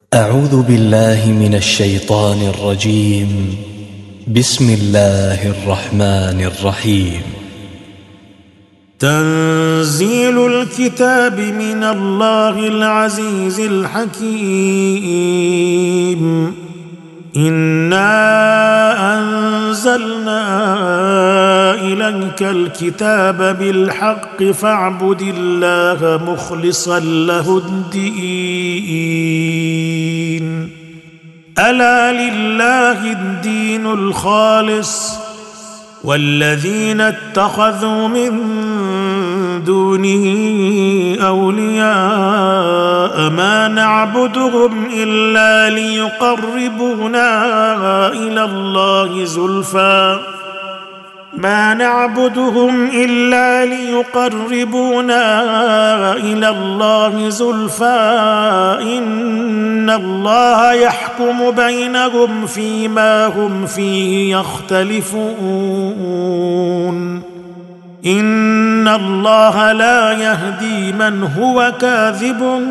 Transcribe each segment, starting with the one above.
أعوذ بالله من الشيطان الرجيم. بسم الله الرحمن الرحيم. تنزيل الكتاب من الله العزيز الحكيم. إنا أنزلنا إليك الكتاب بالحق فاعبد الله مخلصا له الدين. ألا لله الدين الخالص والذين اتخذوا من دونه أولياء ما نعبدهم إلا ليقربونا إلى الله زلفى إن الله يحكم بينهم فيما هم فيه يختلفون. إن الله لا يهدي من هو كاذب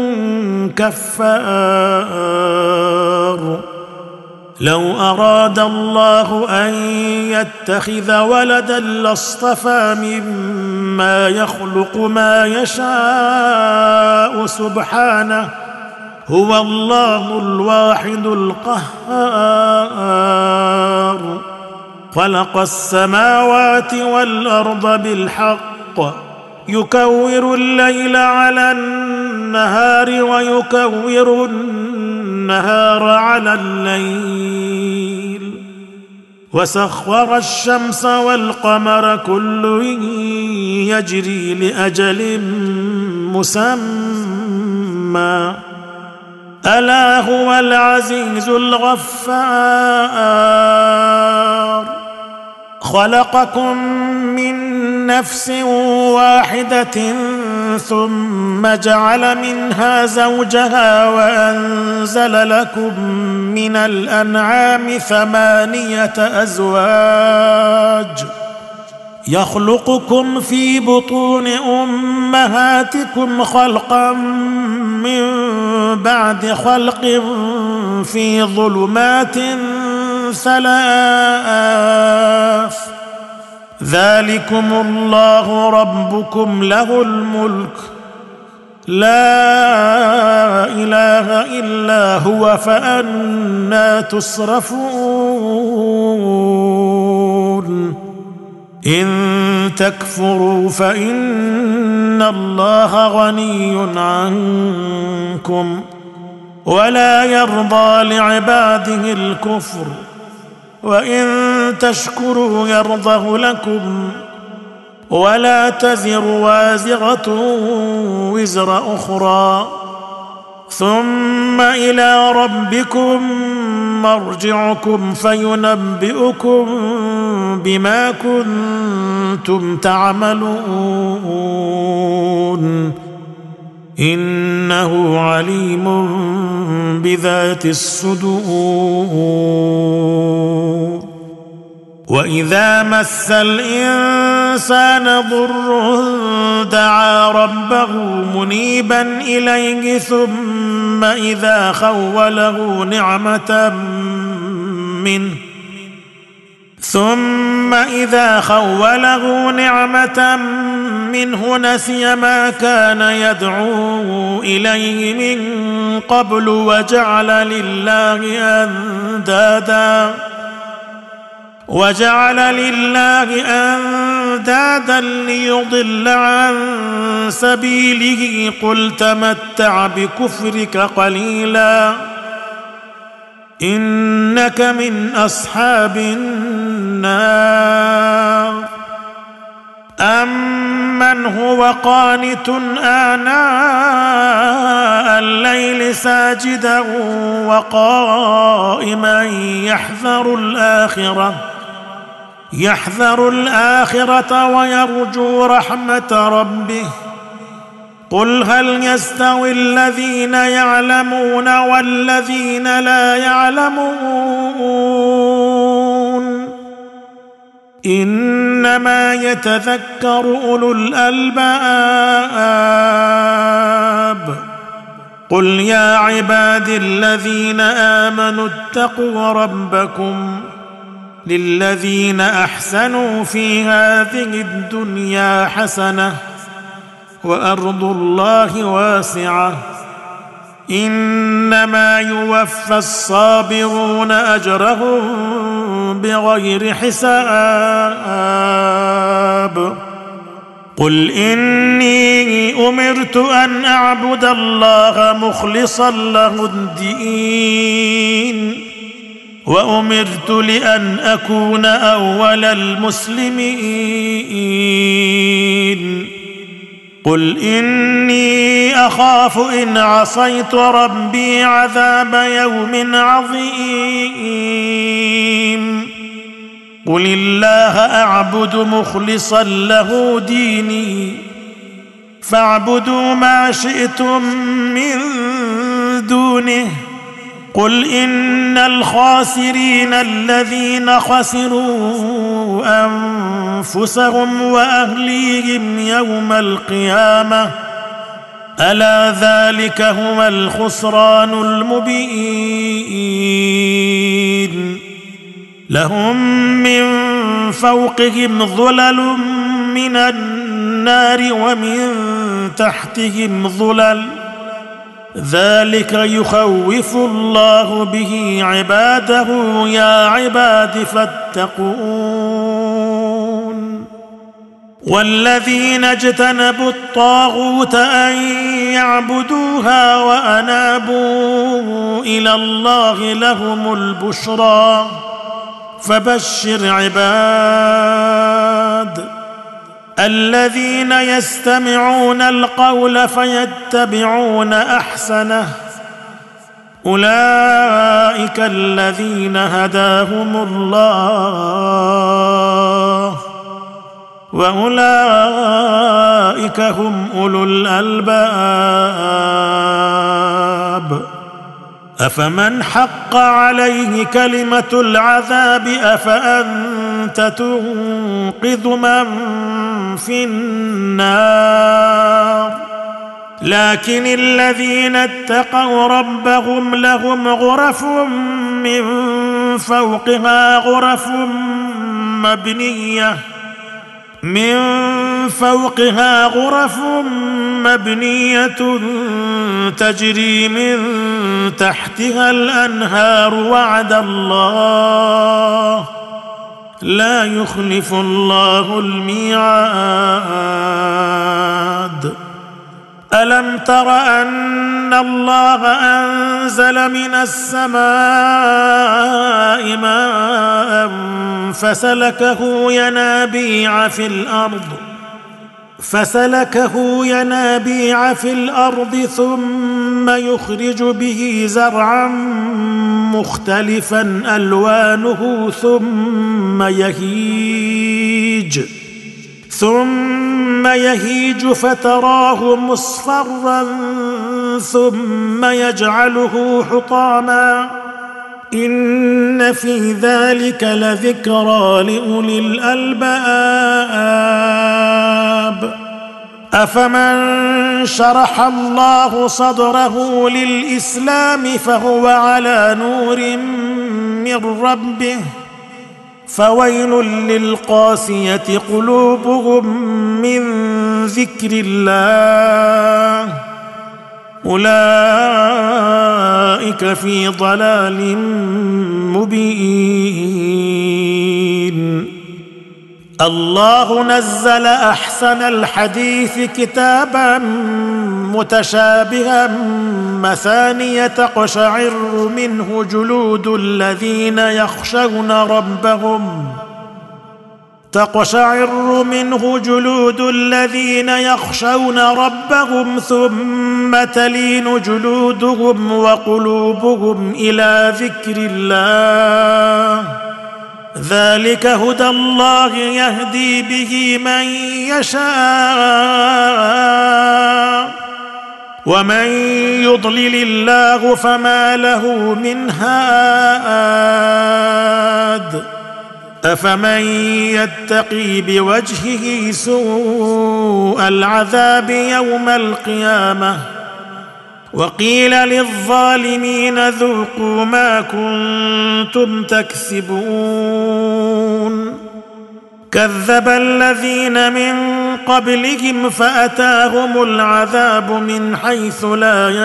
كفار. لو أراد الله أن يتخذ ولدا لاصطفى مما يخلق ما يشاء سبحانه هو الله الواحد القهار. خلق السماوات والأرض بالحق يكور الليل على النهار ويكور النهار على الليل وسخر الشمس والقمر كل يجري لأجل مسمى ألا هو العزيز الغفار. خلقكم من نفس واحدة ثم جعل منها زوجها وأنزل لكم من الأنعام 8 أزواج يخلقكم في بطون أمهاتكم خلقا من بعد خلق في ظلمات 3 ذلكم الله ربكم له الملك لا إله إلا هو فأنى تصرفون. إن تكفروا فإن الله غني عنكم ولا يرضى لعباده الكفر وإن تشكروا يرضه لكم ولا تزر وازرة وزر أخرى ثم إلى ربكم مرجعكم فينبئكم بما كنتم تعملون إنه عليم بذات الصدور. وإذا مس الإنسان ضر دعا ربه منيبا إليه ثم إذا خوله نعمة منه نسي ما كان يدعو إليه من قبل وجعل لله أندادا ليضل عن سبيله قل تمتع بكفرك قليلا إنك من أصحاب النار. أمن هو قانت آناء الليل ساجدا وقائما يحذر الآخرة ويرجو رحمة ربه قل هل يستوي الذين يعلمون والذين لا يعلمون إنما يتذكر أولو الألباب قل يا عبادي الذين آمنوا اتقوا ربكم للذين أحسنوا في هذه الدنيا حسنة وأرض الله واسعة إنما يوفى الصابرون أجرهم بغير حساب قل إني أمرت أن أعبد الله مخلصا له الدين وأمرت لأن أكون أول المسلمين قل إني أخاف إن عصيت ربي عذاب يوم عظيم قل الله أعبد مخلصا له ديني فاعبدوا ما شئتم من دونه قل إن الخاسرين الذين خسروا أنفسهم وأهليهم يوم القيامة ألا ذلك هو الخسران المبين لهم من فوقهم ظلل من النار ومن تحتهم ظلل ذلك يخوف الله به عباده يا عباد فاتقون والذين اجتنبوا الطاغوت أن يعبدوها وأنابوا إلى الله لهم البشرى فبشر عباد الذين يستمعون القول فيتبعون أحسنه أولئك الذين هداهم الله وأولئك هم أولو الألباب أفمن حق عليه كلمة العذاب أفأنت تنقذ من في النار لكن الذين اتقوا ربهم لهم غرف من فوقها غرف مبنية تجري من تحتها الأنهار وعد الله لا يخلف الله الميعاد ألم تر أن الله أنزل من السماء ماء فسلكه ينابيع في الأرض ثم يخرج به زرعا مختلفا ألوانه ثم يهيج فتراه مصفرا ثم يجعله حطاما إن في ذلك لذكرى لأولي الألباب أفمن شرح الله صدره للإسلام فهو على نور من ربه فويل للقاسية قلوبهم من ذكر الله أولئك في ضلال مبين الله نزل أحسن الحديث كتابا متشابها مثانية تقشعر منه جلود الذين يخشون ربهم ثم تلين جلودهم وقلوبهم إلى ذكر الله ذلك هدى الله يهدي به من يشاء ومن يضلل الله فما له من هاد أفمن يتقي بوجهه سوء العذاب يوم القيامة وقيل للظالمين ذوقوا ما كنتم تكسبون كذب الذين من قبلهم فأتاهم العذاب من حيث لا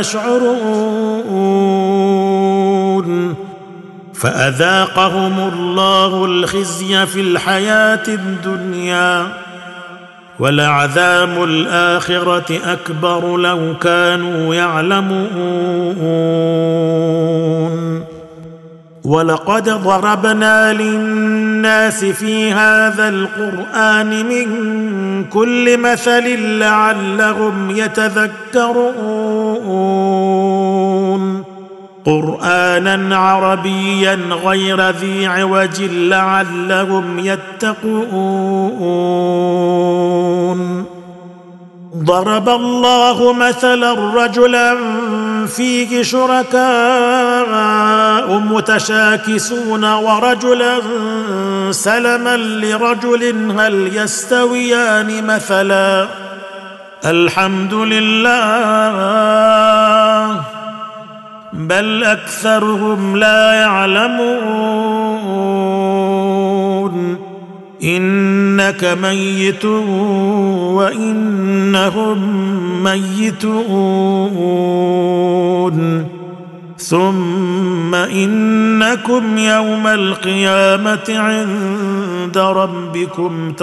يشعرون فأذاقهم الله الخزي في الحياة الدنيا ولعذاب الآخرة أكبر لو كانوا يعلمون ولقد ضربنا للناس في هذا القرآن من كل مثل لعلهم يتذكرون قرآنا عربيا غير ذي عوج لعلهم يتقون ضرب الله مثلا رجلا فيه شركاء متشاكسون ورجلا سلما لرجل هل يستويان مثلا الحمد لله بل أكثرهم لا يعلمون إنك ميت وإنهم ميتون ثم إنكم يوم القيامة عند ربكم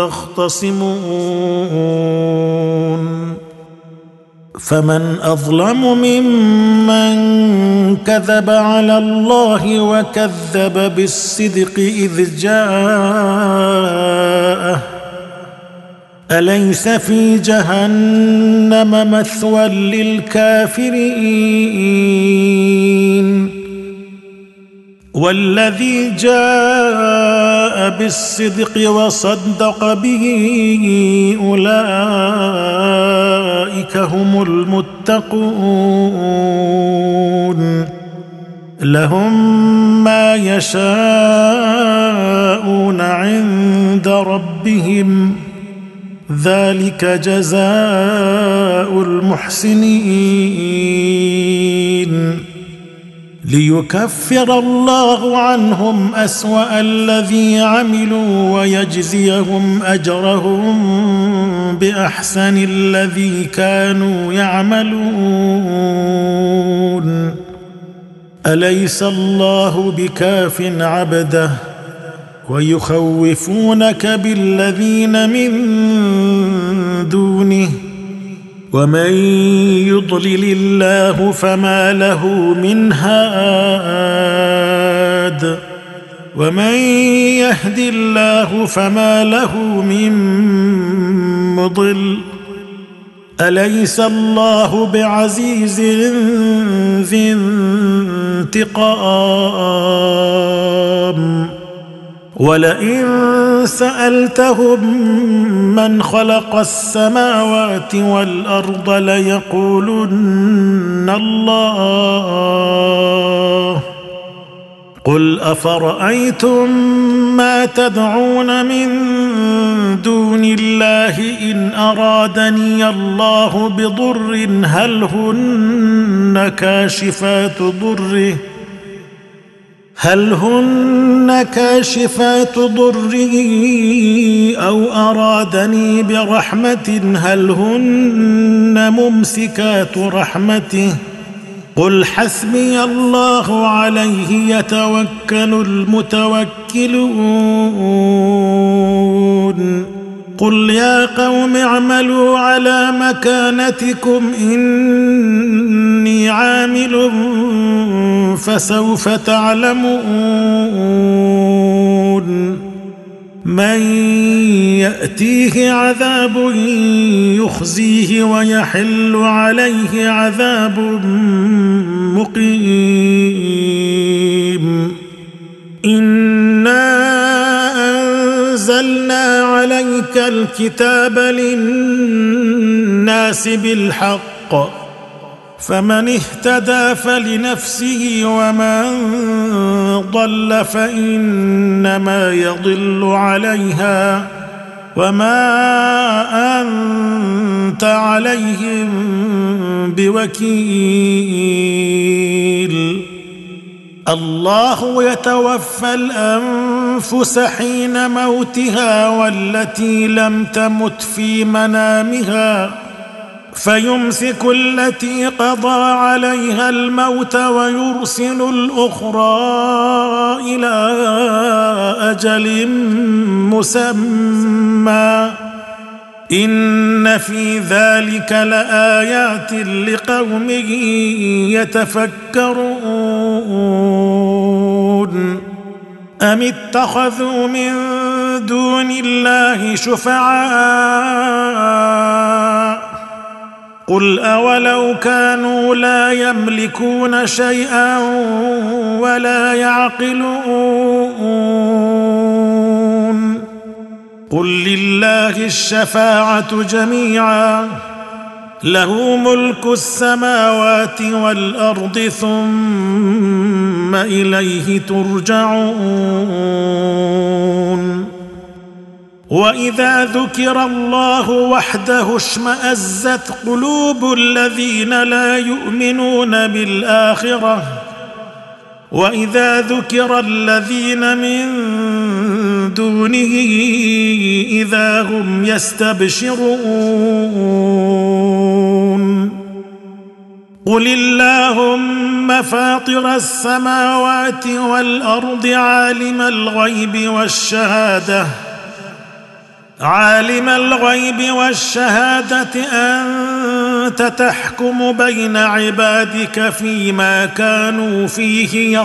تختصمون فمن أظلم ممن كذب على الله وكذب بالصدق إذ جاءه أليس في جهنم مثوى للكافرين والذي جاء بالصدق وصدق به أولئك هم المتقون لهم ما يشاءون عند ربهم ذلك جزاء المحسنين ليكفر الله عنهم أسوأ الذي عملوا ويجزيهم أجرهم بأحسن الذي كانوا يعملون أليس الله بكاف عبده ويخوفونك بالذين من دونه ومن يضلل الله فما له من هاد ومن يهد الله فما له من مضل أليس الله بعزيز ذي انتقام ولئن سألتهم من خلق السماوات والأرض ليقولن الله قل أفرأيتم ما تدعون من دون الله إن أرادني الله بضر هل هن كاشفات ضره أو أرادني برحمة هل هن ممسكات رحمته قل حسبي الله عليه يتوكل المتوكلون قل يا قوم اعملوا على مكانتكم إني عامل فسوف تعلمون من يأتيه عذاب يخزيه ويحل عليه عذاب مقيم إنا أنزلنا عليك الكتاب للناس بالحق فمن اهتدى فلنفسه ومن ضل فإنما يضل عليها وما أنت عليهم بوكيل. الله يتوفى الأنفس حين موتها والتي لم تمت في منامها فيمسك التي قضى عليها الموت ويرسل الأخرى إلى أجل مسمى إن في ذلك لآيات لقوم يتفكرون. أم اتخذوا من دون الله شفعاء قل أولو كانوا لا يملكون شيئا ولا يعقلون قل لله الشفاعة جميعا له ملك السماوات والأرض ثم إليه ترجعون. وإذا ذكر الله وحده اشمأزت قلوب الذين لا يؤمنون بالآخرة وإذا ذكر الذين من دونه إذا هم يستبشرون. قل اللهم فاطر السماوات والأرض عالم الغيب والشهادة أنت تحكم بين عبادك فيما كانوا فيه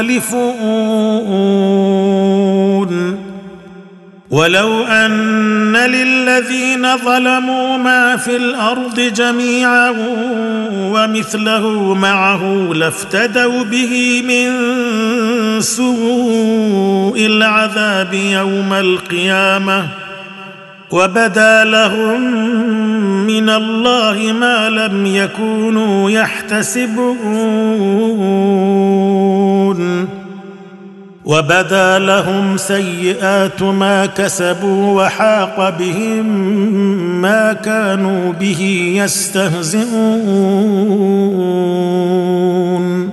يختلفون. ولو أن للذين ظلموا ما في الأرض جميعا ومثله معه لافتدوا به من سوء العذاب يوم القيامة وبدا لهم من الله ما لم يكونوا يحتسبون. وبدا لهم سيئات ما كسبوا وحاق بهم ما كانوا به يستهزئون.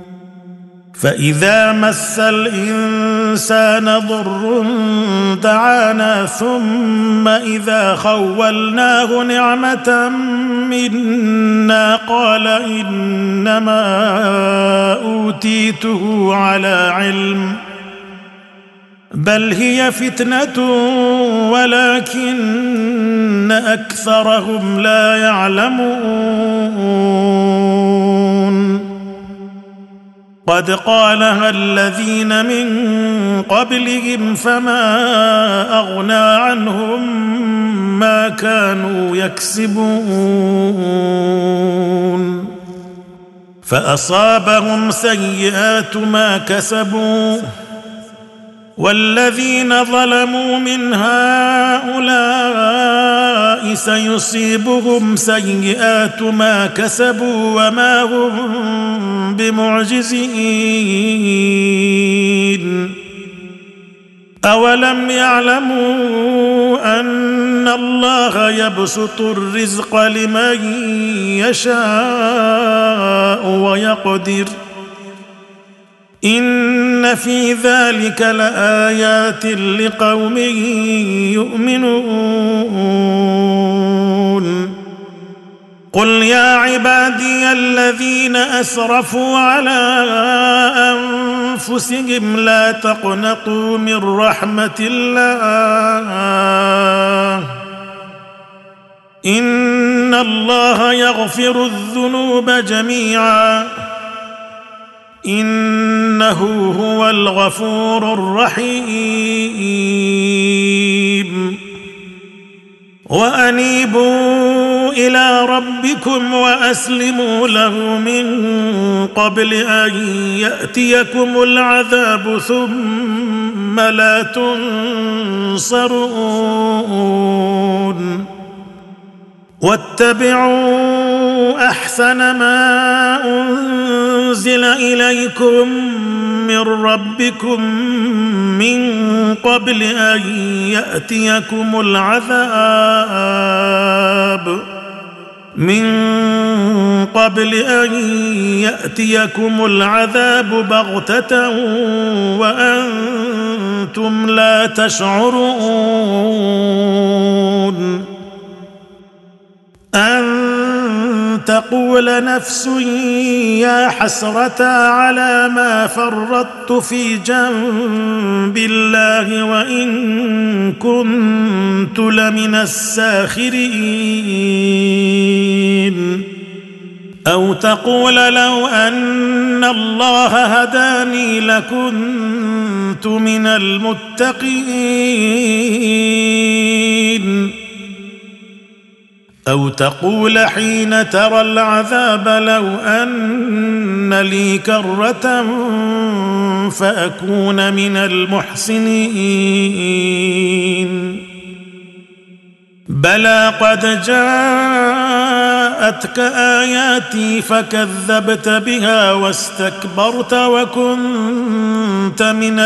فإذا مس الإنسان ضر دعانا ثم إذا خولناه نعمة منا قال إنما أوتيته على علم بل هي فتنة ولكن أكثرهم لا يعلمون. قد قالها الذين من قبلهم فما أغنى عنهم ما كانوا يكسبون فأصابهم سيئات ما كسبوا والذين ظلموا من هؤلاء سيصيبهم سيئات ما كسبوا وما هم بمعجزين. أولم يعلموا أن الله يبسط الرزق لمن يشاء ويقدر إن في ذلك لآيات لقوم يؤمنون. قل يا عبادي الذين أسرفوا على أنفسهم لا تقنطوا من رحمة الله إن الله يغفر الذنوب جميعا إنه هو الغفور الرحيم. وأنيبوا إلى ربكم وأسلموا له من قبل أن يأتيكم العذاب ثم لا تنصرون. واتبعوا احسن ما انزل اليكم من ربكم من قبل ان ياتيكم العذاب بغتة وانتم لا تشعرون أن تقول نفس يا حسرة على ما فرطت في جنب الله وإن كنت لمن الساخرين أو تقول لو أن الله هداني لكنت من المتقين أو تقول حين ترى العذاب لو أن لي كرة فأكون من المحسنين بلى قد جاءتك آياتي فكذبت بها واستكبرت وكنت من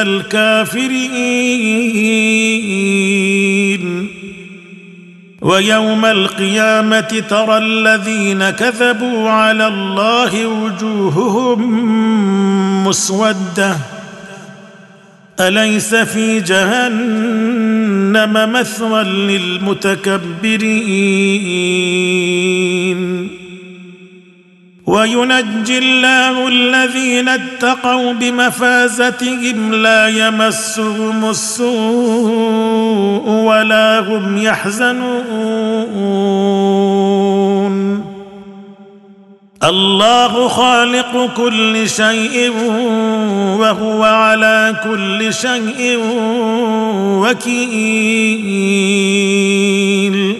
الكافرين ويوم القيامة ترى الذين كذبوا على الله وجوههم مسودة أليس في جهنم مثوى للمتكبرين وينجي الله الذين اتقوا بمفازتهم لا يمسهم السوء ولا هم يحزنون الله خالق كل شيء وهو على كل شيء وكيل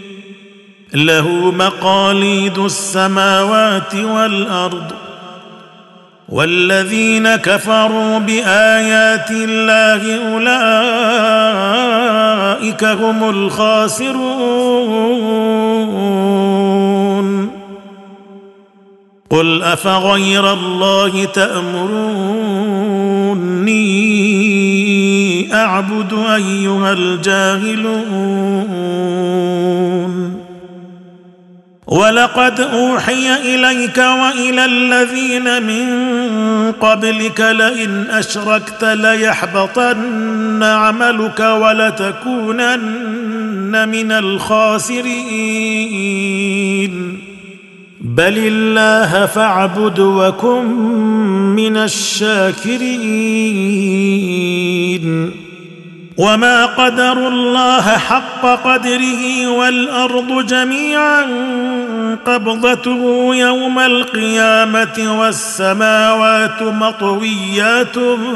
له مقاليد السماوات والأرض والذين كفروا بآيات الله أولئك هم الخاسرون قل أفغير الله تأمروني أعبد أيها الجاهلون ولقد أوحي إليك وإلى الذين من قبلك لئن أشركت ليحبطن عملك ولتكونن من الخاسرين بل الله فاعبد وكن من الشاكرين وما قدروا الله حق قدره والأرض جميعا قبضته يوم القيامة والسماوات مطويات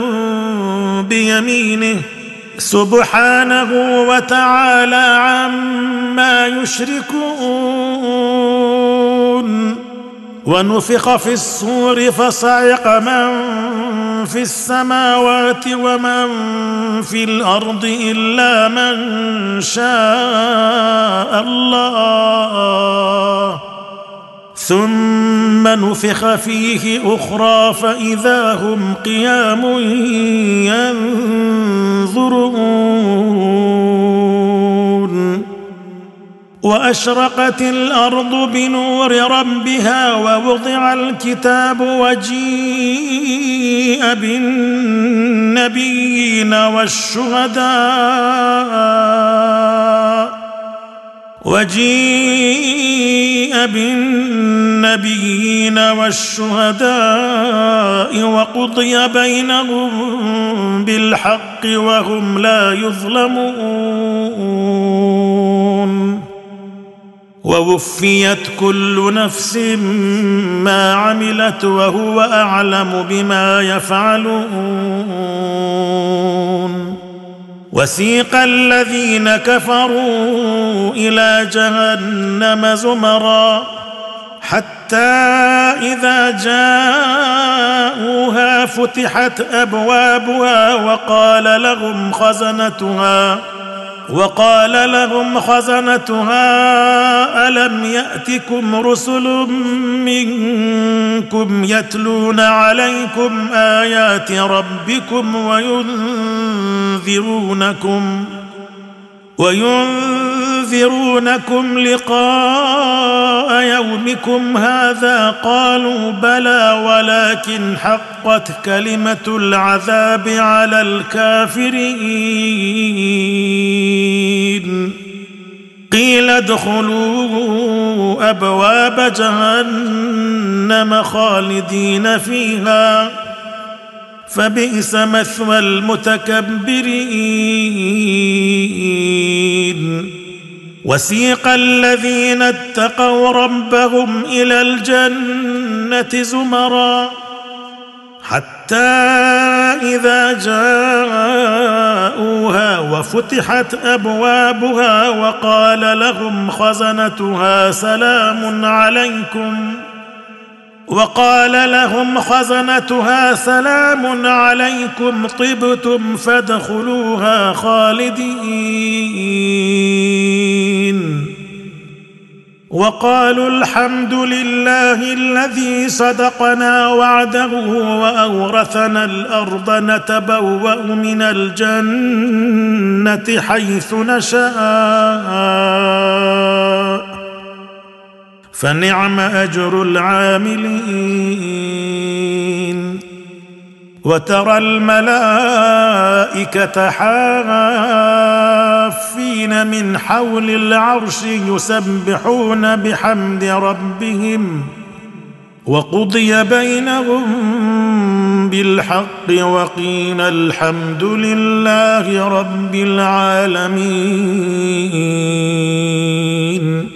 بيمينه سبحانه وتعالى عما يشركون ونفخ في الصور فصعق من في السماوات ومن في الأرض إلا من شاء الله ثم نفخ فيه أخرى فإذا هم قيام ينظرون وأشرقت الأرض بنور ربها ووضع الكتاب وجيء بالنبيين والشهداء وقضي بينهم بالحق وهم لا يظلمون ووفيت كل نفس ما عملت وهو أعلم بما يفعلون وسيق الذين كفروا إلى جهنم زمرا حتى إذا جاءوها فتحت أبوابها وقال لهم خزنتها ألم يأتكم رسل منكم يتلون عليكم آيات ربكم وينذرونكم لقاء يومكم هذا؟ قالوا بلى ولكن حقت كلمة العذاب على الكافرين. قيل ادخلوا أبواب جهنم خالدين فيها فبئس مثوى المتكبرين. وسيق الذين اتقوا ربهم إلى الجنة زمرا حتى إذا جاءوها وفتحت أبوابها وقال لهم خزنتها سلام عليكم طبتم فادخلوها خالدين. وقالوا الحمد لله الذي صدقنا وعده وأورثنا الأرض نتبوأ من الجنة حيث نشاء فنعم أجر العاملين. وترى الملائكة حافين من حول العرش يسبحون بحمد ربهم وقضي بينهم بالحق وقيل الحمد لله رب العالمين.